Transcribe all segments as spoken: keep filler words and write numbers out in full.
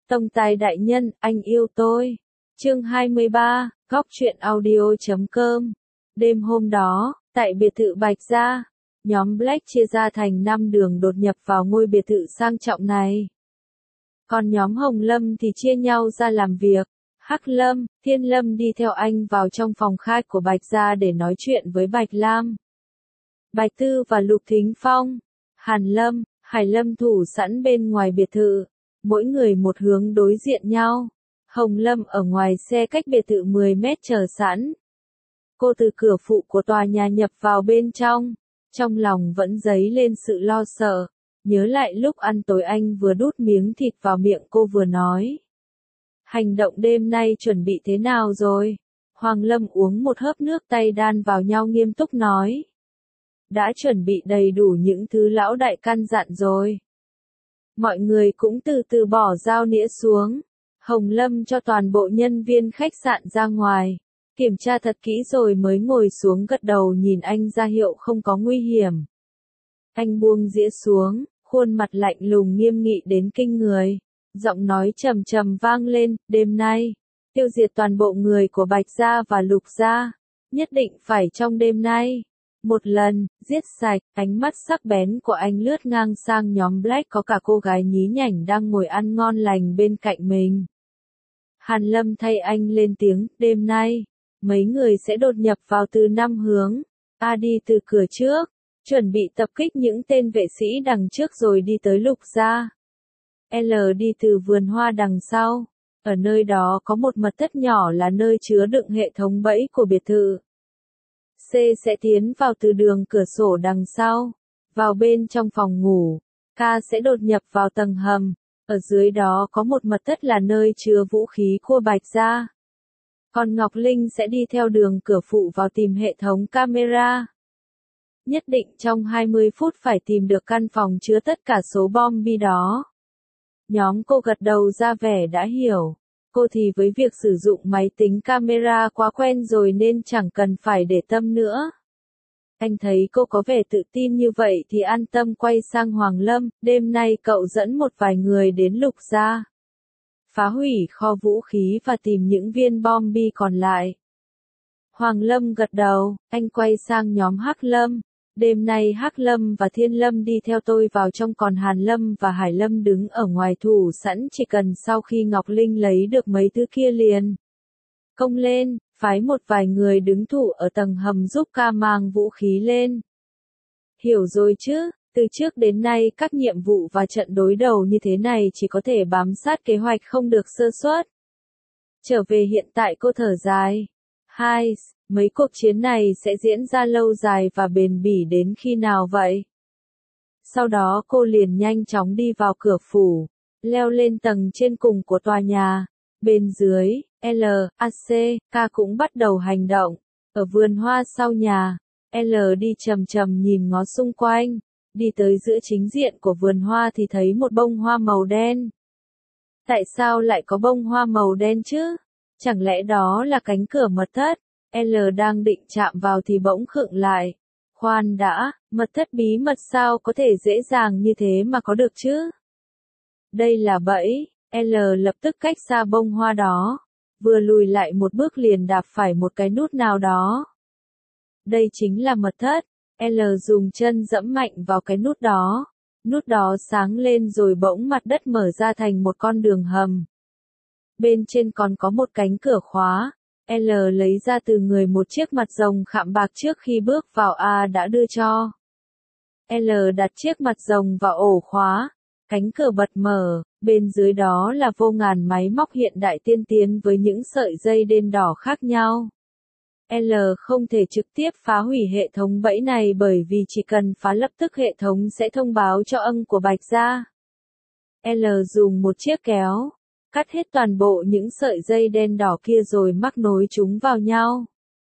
Tông tài đại nhân, anh yêu tôi. Chương hai mươi ba, góc truyện audio chấm com. Đêm hôm đó, tại biệt thự Bạch Gia, nhóm Black chia ra thành năm đường đột nhập vào ngôi biệt thự sang trọng này. Còn nhóm Hồng Lâm thì chia nhau ra làm việc. Hắc Lâm, Thiên Lâm đi theo anh vào trong phòng khách của Bạch Gia để nói chuyện với Bạch Lam, Bạch Tư và Lục Thính Phong. Hàn Lâm, Hải Lâm thủ sẵn bên ngoài biệt thự, mỗi người một hướng đối diện nhau. Hồng Lâm ở ngoài xe cách biệt thự mười mét chờ sẵn. Cô từ cửa phụ của tòa nhà nhập vào bên trong, trong lòng vẫn dấy lên sự lo sợ, nhớ lại lúc ăn tối anh vừa đút miếng thịt vào miệng cô vừa nói. Hành động đêm nay chuẩn bị thế nào rồi? Hoàng Lâm uống một hớp nước tay đan vào nhau nghiêm túc nói. Đã chuẩn bị đầy đủ những thứ lão đại căn dặn rồi. Mọi người cũng từ từ bỏ dao nĩa xuống. Hồng Lâm cho toàn bộ nhân viên khách sạn ra ngoài, kiểm tra thật kỹ rồi mới ngồi xuống gật đầu nhìn anh ra hiệu không có nguy hiểm. Anh buông dĩa xuống, khuôn mặt lạnh lùng nghiêm nghị đến kinh người, giọng nói trầm trầm vang lên, đêm nay, tiêu diệt toàn bộ người của Bạch Gia và Lục Gia, nhất định phải trong đêm nay. Một lần, giết sạch, ánh mắt sắc bén của anh lướt ngang sang nhóm Black có cả cô gái nhí nhảnh đang ngồi ăn ngon lành bên cạnh mình. Hàn Lâm thay anh lên tiếng, đêm nay, mấy người sẽ đột nhập vào từ năm hướng. A đi từ cửa trước, chuẩn bị tập kích những tên vệ sĩ đằng trước rồi đi tới Lục Gia. L đi từ vườn hoa đằng sau, ở nơi đó có một mật thất nhỏ là nơi chứa đựng hệ thống bẫy của biệt thự. C sẽ tiến vào từ đường cửa sổ đằng sau, vào bên trong phòng ngủ. K sẽ đột nhập vào tầng hầm, ở dưới đó có một mật thất là nơi chứa vũ khí của Bạch Gia. Còn Ngọc Linh sẽ đi theo đường cửa phụ vào tìm hệ thống camera. Nhất định trong hai mươi phút phải tìm được căn phòng chứa tất cả số bom bi đó. Nhóm cô gật đầu ra vẻ đã hiểu. Cô thì với việc sử dụng máy tính camera quá quen rồi nên chẳng cần phải để tâm nữa. Anh thấy cô có vẻ tự tin như vậy thì an tâm quay sang Hoàng Lâm, đêm nay cậu dẫn một vài người đến Lục Gia, phá hủy kho vũ khí và tìm những viên bom bi còn lại. Hoàng Lâm gật đầu, anh quay sang nhóm Hắc Lâm. Đêm nay Hắc Lâm và Thiên Lâm đi theo tôi vào trong, còn Hàn Lâm và Hải Lâm đứng ở ngoài thủ sẵn, chỉ cần sau khi Ngọc Linh lấy được mấy thứ kia liền công lên, phái một vài người đứng thủ ở tầng hầm giúp ca mang vũ khí lên. Hiểu rồi chứ, từ trước đến nay các nhiệm vụ và trận đối đầu như thế này chỉ có thể bám sát kế hoạch không được sơ suất. Trở về hiện tại cô thở dài. Hai, mấy cuộc chiến này sẽ diễn ra lâu dài và bền bỉ đến khi nào vậy? Sau đó cô liền nhanh chóng đi vào cửa phủ, leo lên tầng trên cùng của tòa nhà. Bên dưới, L, A, C, K cũng bắt đầu hành động. Ở vườn hoa sau nhà, L đi chầm chầm nhìn ngó xung quanh. Đi tới giữa chính diện của vườn hoa thì thấy một bông hoa màu đen. Tại sao lại có bông hoa màu đen chứ? Chẳng lẽ đó là cánh cửa mật thất? L đang định chạm vào thì bỗng khựng lại. Khoan đã, mật thất bí mật sao có thể dễ dàng như thế mà có được chứ? Đây là bẫy. L lập tức cách xa bông hoa đó, vừa lùi lại một bước liền đạp phải một cái nút nào đó. Đây chính là mật thất. L dùng chân dẫm mạnh vào cái nút đó. Nút đó sáng lên rồi bỗng mặt đất mở ra thành một con đường hầm. Bên trên còn có một cánh cửa khóa. L lấy ra từ người một chiếc mặt rồng khảm bạc trước khi bước vào A đã đưa cho. L đặt chiếc mặt rồng vào ổ khóa. Cánh cửa bật mở, bên dưới đó là vô ngàn máy móc hiện đại tiên tiến với những sợi dây đen đỏ khác nhau. L không thể trực tiếp phá hủy hệ thống bẫy này bởi vì chỉ cần phá lập tức hệ thống sẽ thông báo cho ân của Bạch Gia. L dùng một chiếc kéo, cắt hết toàn bộ những sợi dây đen đỏ kia rồi mắc nối chúng vào nhau.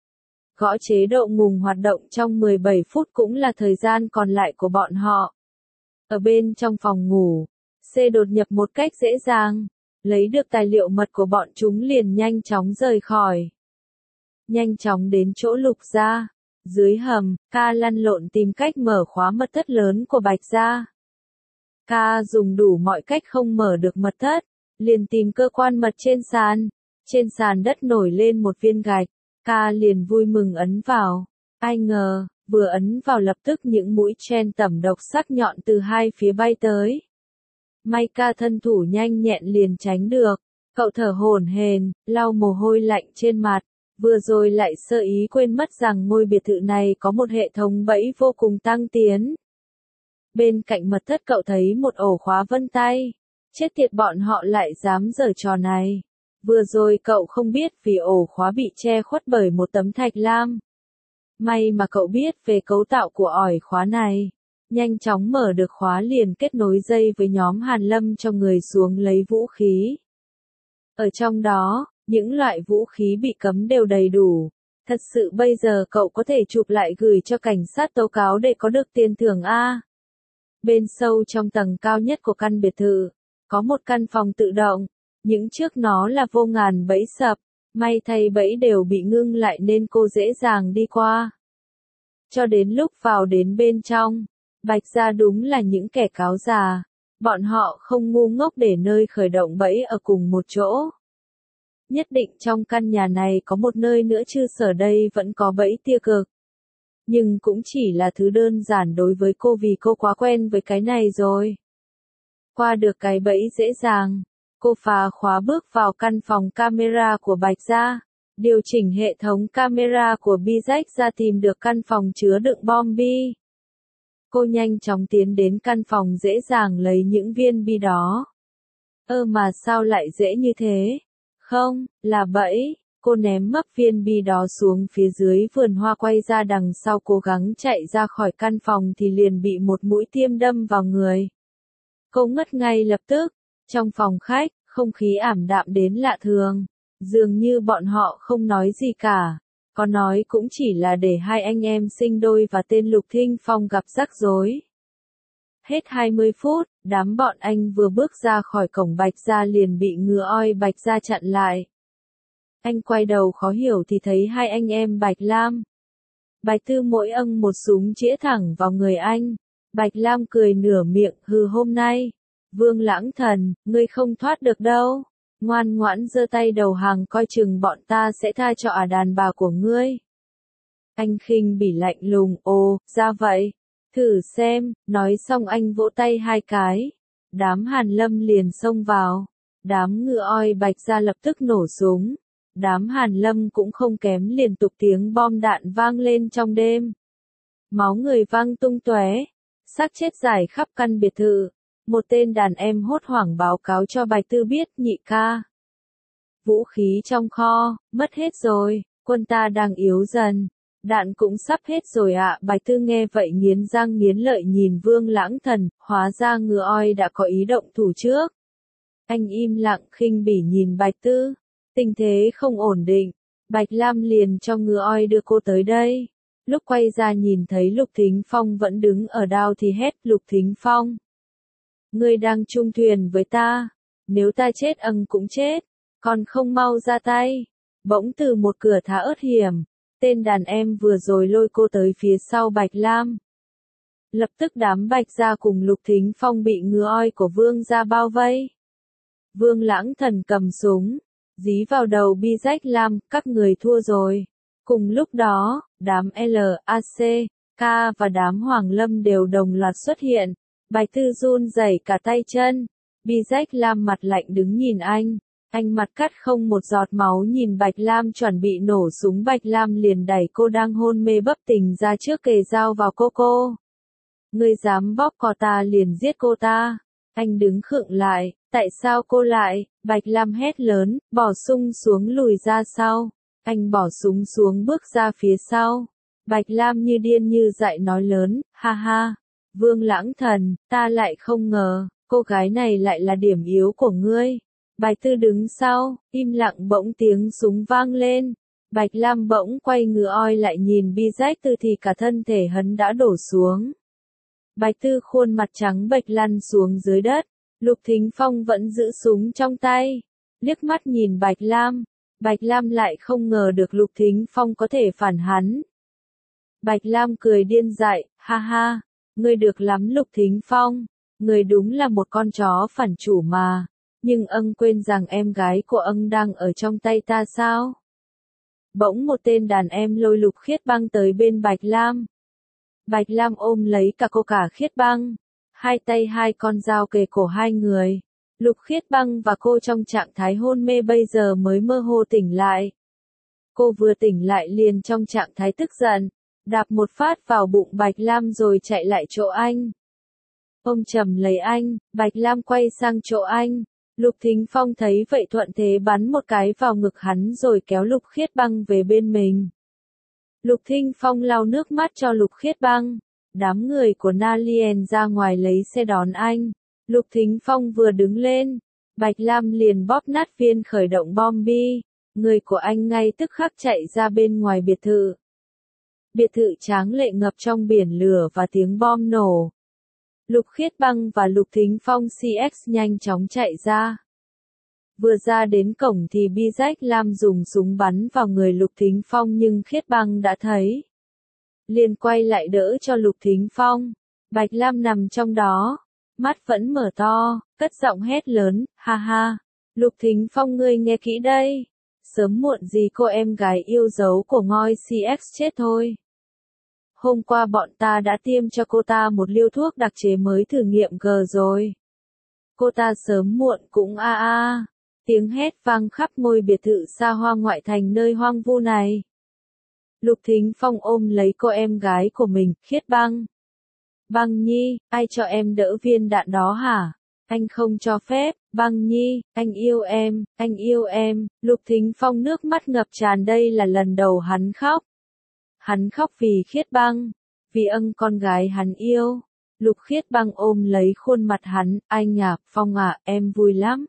Gõ chế độ ngừng hoạt động trong mười bảy phút cũng là thời gian còn lại của bọn họ. Ở bên trong phòng ngủ, C đột nhập một cách dễ dàng, lấy được tài liệu mật của bọn chúng liền nhanh chóng rời khỏi. Nhanh chóng đến chỗ Lục Gia, dưới hầm, K lăn lộn tìm cách mở khóa mật thất lớn của Bạch Gia. K dùng đủ mọi cách không mở được mật thất, liền tìm cơ quan mật trên sàn. Trên sàn đất nổi lên một viên gạch, ca liền vui mừng ấn vào. Ai ngờ, vừa ấn vào lập tức những mũi chen tẩm độc sắc nhọn từ hai phía bay tới. May ca thân thủ nhanh nhẹn liền tránh được. Cậu thở hổn hển, lau mồ hôi lạnh trên mặt, vừa rồi lại sơ ý quên mất rằng ngôi biệt thự này có một hệ thống bẫy vô cùng tăng tiến. Bên cạnh mật thất cậu thấy một ổ khóa vân tay. Chết tiệt, bọn họ lại dám giở trò này. Vừa rồi cậu không biết vì ổ khóa bị che khuất bởi một tấm thạch lam. May mà cậu biết về cấu tạo của ỏi khóa này. Nhanh chóng mở được khóa liền kết nối dây với nhóm Hàn Lâm cho người xuống lấy vũ khí. Ở trong đó, những loại vũ khí bị cấm đều đầy đủ. Thật sự bây giờ cậu có thể chụp lại gửi cho cảnh sát tố cáo để có được tiền thưởng A. Bên sâu trong tầng cao nhất của căn biệt thự, có một căn phòng tự động. Những trước nó là vô ngàn bẫy sập, may thay bẫy đều bị ngưng lại nên cô dễ dàng đi qua. Cho đến lúc vào đến bên trong, Bạch Gia đúng là những kẻ cáo già. Bọn họ không ngu ngốc để nơi khởi động bẫy ở cùng một chỗ. Nhất định trong căn nhà này có một nơi nữa chứ, sở đây vẫn có bẫy tia cực. Nhưng cũng chỉ là thứ đơn giản đối với cô vì cô quá quen với cái này rồi. Qua được cái bẫy dễ dàng, cô phá khóa bước vào căn phòng camera của Bạch Gia, điều chỉnh hệ thống camera của Bizek ra tìm được căn phòng chứa đựng bom bi. Cô nhanh chóng tiến đến căn phòng dễ dàng lấy những viên bi đó. Ơ mà sao lại dễ như thế? Không, là bẫy. Cô ném mấp viên bi đó xuống phía dưới vườn hoa, quay ra đằng sau cố gắng chạy ra khỏi căn phòng thì liền bị một mũi tiêm đâm vào người. Cô ngất ngay lập tức. Trong phòng khách, không khí ảm đạm đến lạ thường. Dường như bọn họ không nói gì cả. Có nói cũng chỉ là để hai anh em sinh đôi và tên Lục Thinh Phong gặp rắc rối. Hết hai mươi phút, đám bọn anh vừa bước ra khỏi cổng Bạch Gia liền bị ngựa oi Bạch Gia chặn lại. Anh quay đầu khó hiểu thì thấy hai anh em Bạch Lam. Bạch Tư mỗi âng một súng chĩa thẳng vào người anh. Bạch Lam cười nửa miệng, hừ, hôm nay, Vương Lãng Thần, ngươi không thoát được đâu. Ngoan ngoãn giơ tay đầu hàng, coi chừng bọn ta sẽ tha cho ả đàn bà của ngươi. Anh khinh bỉ lạnh lùng, ồ, ra vậy. Thử xem, nói xong anh vỗ tay hai cái. Đám Hàn Lâm liền xông vào. Đám ngựa oi Bạch Gia lập tức nổ súng. Đám Hàn Lâm cũng không kém, liên tục tiếng bom đạn vang lên trong đêm. Máu người văng tung tóe, xác chết rải khắp căn biệt thự. Một tên đàn em hốt hoảng báo cáo cho Bạch Tư biết, nhị ca. Vũ khí trong kho, mất hết rồi, quân ta đang yếu dần. Đạn cũng sắp hết rồi ạ. À. Bạch Tư nghe vậy nghiến răng nghiến lợi nhìn Vương Lãng Thần, hóa ra ngựa oi đã có ý động thủ trước. Anh im lặng khinh bỉ nhìn Bạch Tư. Tình thế không ổn định. Bạch Lam liền cho ngựa oi đưa cô tới đây. Lúc quay ra nhìn thấy Lục Thính Phong vẫn đứng ở đao thì hét, Lục Thính Phong. Ngươi đang chung thuyền với ta. Nếu ta chết âng cũng chết. Còn không mau ra tay. Bỗng từ một cửa thả ớt hiểm. Tên đàn em vừa rồi lôi cô tới phía sau Bạch Lam. Lập tức đám Bạch Gia cùng Lục Thính Phong bị ngựa oi của Vương Gia bao vây. Vương Lãng Thần cầm súng, dí vào đầu Bizek Lam, các người thua rồi. Cùng lúc đó, đám lờ a xê, K và đám Hoàng Lâm đều đồng loạt xuất hiện. Bạch Tư run rẩy cả tay chân. Bizek Lam mặt lạnh đứng nhìn anh. Anh mặt cắt không một giọt máu nhìn Bạch Lam chuẩn bị nổ súng. Bạch Lam liền đẩy cô đang hôn mê bấp tỉnh ra trước, kề dao vào cô cô. Ngươi dám bóp cò ta liền giết cô ta. Anh đứng khựng lại, tại sao cô lại? Bạch Lam hét lớn, bỏ súng xuống lùi ra sau. Anh bỏ súng xuống bước ra phía sau. Bạch Lam như điên như dại nói lớn, ha ha. Vương Lãng Thần, ta lại không ngờ, cô gái này lại là điểm yếu của ngươi. Bạch Tư đứng sau, im lặng, bỗng tiếng súng vang lên. Bạch Lam bỗng quay ngựa oi lại nhìn Bizek Tư thì cả thân thể hắn đã đổ xuống. Bạch Tư khuôn mặt trắng bệch lăn xuống dưới đất. Lục Thính Phong vẫn giữ súng trong tay. Liếc mắt nhìn Bạch Lam. Bạch Lam lại không ngờ được Lục Thính Phong có thể phản hắn. Bạch Lam cười điên dại, ha ha. Ngươi được lắm Lục Thính Phong. Ngươi đúng là một con chó phản chủ mà. Nhưng ân quên rằng em gái của ân đang ở trong tay ta sao? Bỗng một tên đàn em lôi Lục Khiết Băng tới bên Bạch Lam. Bạch Lam ôm lấy cả cô cả Khiết Băng. Hai tay hai con dao kề cổ hai người. Lục Khiết Băng và cô trong trạng thái hôn mê bây giờ mới mơ hồ tỉnh lại. Cô vừa tỉnh lại liền trong trạng thái tức giận, đạp một phát vào bụng Bạch Lam rồi chạy lại chỗ anh. Ôm chầm lấy anh, Bạch Lam quay sang chỗ anh. Lục Thính Phong thấy vậy thuận thế bắn một cái vào ngực hắn rồi kéo Lục Khiết Băng về bên mình. Lục Thính Phong lau nước mắt cho Lục Khiết Băng. Đám người của Nalien ra ngoài lấy xe đón anh. Lục Thính Phong vừa đứng lên, Bạch Lam liền bóp nát viên khởi động bom bi. Người của anh ngay tức khắc chạy ra bên ngoài biệt thự. Biệt thự tráng lệ ngập trong biển lửa và tiếng bom nổ. Lục Khiết Băng và Lục Thính Phong xê ích nhanh chóng chạy ra. Vừa ra đến cổng thì Bi Rách Lam dùng súng bắn vào người Lục Thính Phong nhưng Khiết Băng đã thấy. Liền quay lại đỡ cho Lục Thính Phong. Bạch Lam nằm trong đó, mắt vẫn mở to, cất giọng hét lớn, ha ha. Lục Thính Phong ngươi nghe kỹ đây. Sớm muộn gì cô em gái yêu dấu của ngôi xê ích chết thôi. Hôm qua bọn ta đã tiêm cho cô ta một liều thuốc đặc chế mới thử nghiệm G rồi. Cô ta sớm muộn cũng a a. Tiếng hét vang khắp ngôi biệt thự xa hoa ngoại thành nơi hoang vu này. Lục Thính Phong ôm lấy cô em gái của mình, Khiết Băng. Băng Nhi, ai cho em đỡ viên đạn đó hả? Anh không cho phép, Băng Nhi, anh yêu em, anh yêu em. Lục Thính Phong nước mắt ngập tràn, đây là lần đầu hắn khóc. Hắn khóc vì Khiết Băng, vì ân con gái hắn yêu. Lục Khiết Băng ôm lấy khuôn mặt hắn, anh à, Phong à, em vui lắm.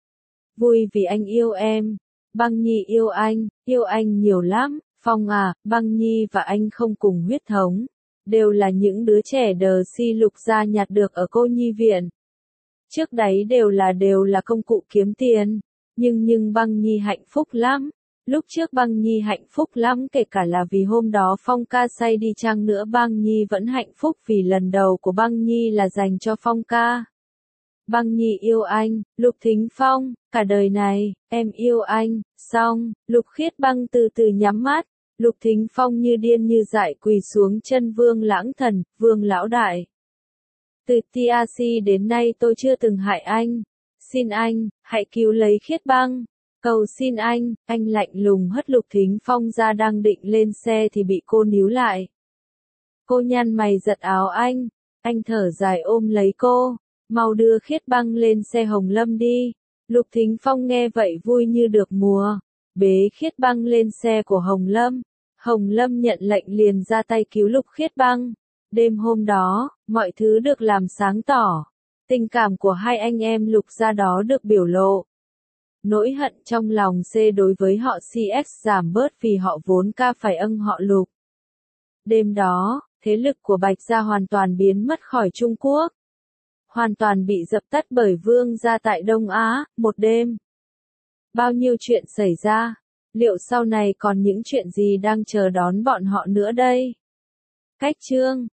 Vui vì anh yêu em. Băng Nhi yêu anh, yêu anh nhiều lắm. Phong à, Băng Nhi và anh không cùng huyết thống. Đều là những đứa trẻ đờ si Lục gia nhặt được ở cô nhi viện. Trước đấy đều là đều là công cụ kiếm tiền. Nhưng nhưng Băng Nhi hạnh phúc lắm. Lúc trước Băng Nhi hạnh phúc lắm, kể cả là vì hôm đó Phong ca say đi chăng nữa Băng Nhi vẫn hạnh phúc vì lần đầu của Băng Nhi là dành cho Phong ca. Băng Nhi yêu anh, Lục Thính Phong, cả đời này, em yêu anh. Xong, Lục Khiết Băng từ từ nhắm mắt. Lục Thính Phong như điên như dại quỳ xuống chân Vương Lãng Thần, Vương lão đại. Từ tê a xê đến nay tôi chưa từng hại anh. Xin anh, hãy cứu lấy Khiết Băng. Cầu xin anh, anh lạnh lùng hất Lục Thính Phong ra đang định lên xe thì bị cô níu lại. Cô nhăn mày giật áo anh, anh thở dài ôm lấy cô, mau đưa Khiết Băng lên xe Hồng Lâm đi. Lục Thính Phong nghe vậy vui như được mùa, bế Khiết Băng lên xe của Hồng Lâm. Hồng Lâm nhận lệnh liền ra tay cứu Lục Khiết Băng. Đêm hôm đó, mọi thứ được làm sáng tỏ. Tình cảm của hai anh em Lục gia đó được biểu lộ. Nỗi hận trong lòng C đối với họ xê ích giảm bớt vì họ vốn ca phải ân họ Lục. Đêm đó, thế lực của Bạch gia hoàn toàn biến mất khỏi Trung Quốc. Hoàn toàn bị dập tắt bởi Vương gia tại Đông Á, một đêm. Bao nhiêu chuyện xảy ra, liệu sau này còn những chuyện gì đang chờ đón bọn họ nữa đây? Cách chương